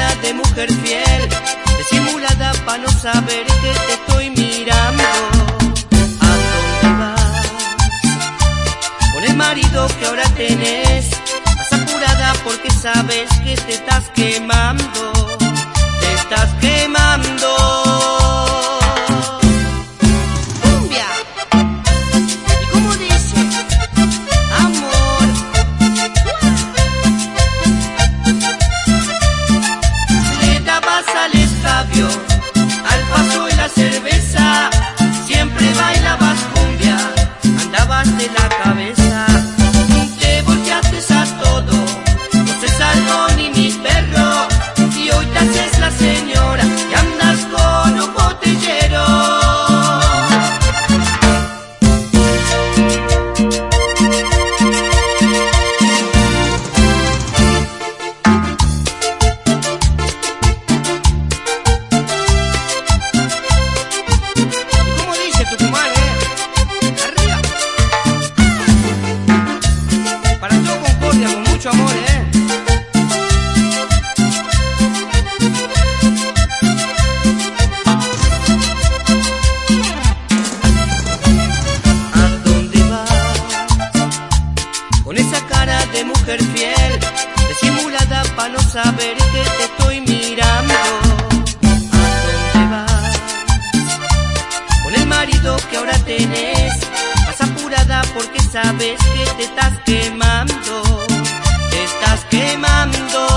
cara de mujer fiel, disimulada pa' no saber que te estoy mirando. ¿A dónde vas? Con el marido que ahora tenés, vas apurada porque sabes que te estás quemando. Te estás quemando. ¡Cumbia! ¿Y cómo dice? Amor. Le dabas al escabio, al paso y la cerveza, siempre bailabas cumbia, andabas de la cabeza. Te volteaste a todo, no te salvo ni mi perro, y hoy te haces la señora y andas con un botellero. ¿Y cómo dice Tucumán, Arriba. Para todo Concordia, con mucho amor, ¿A dónde vas? Con esa cara de mujer fiel, disimulada pa' no saber que te estoy mirando. ¿A dónde vas? Con el marido que ahora tenés, vas apurada porque sabes que te estás quemando. Te estás quemando.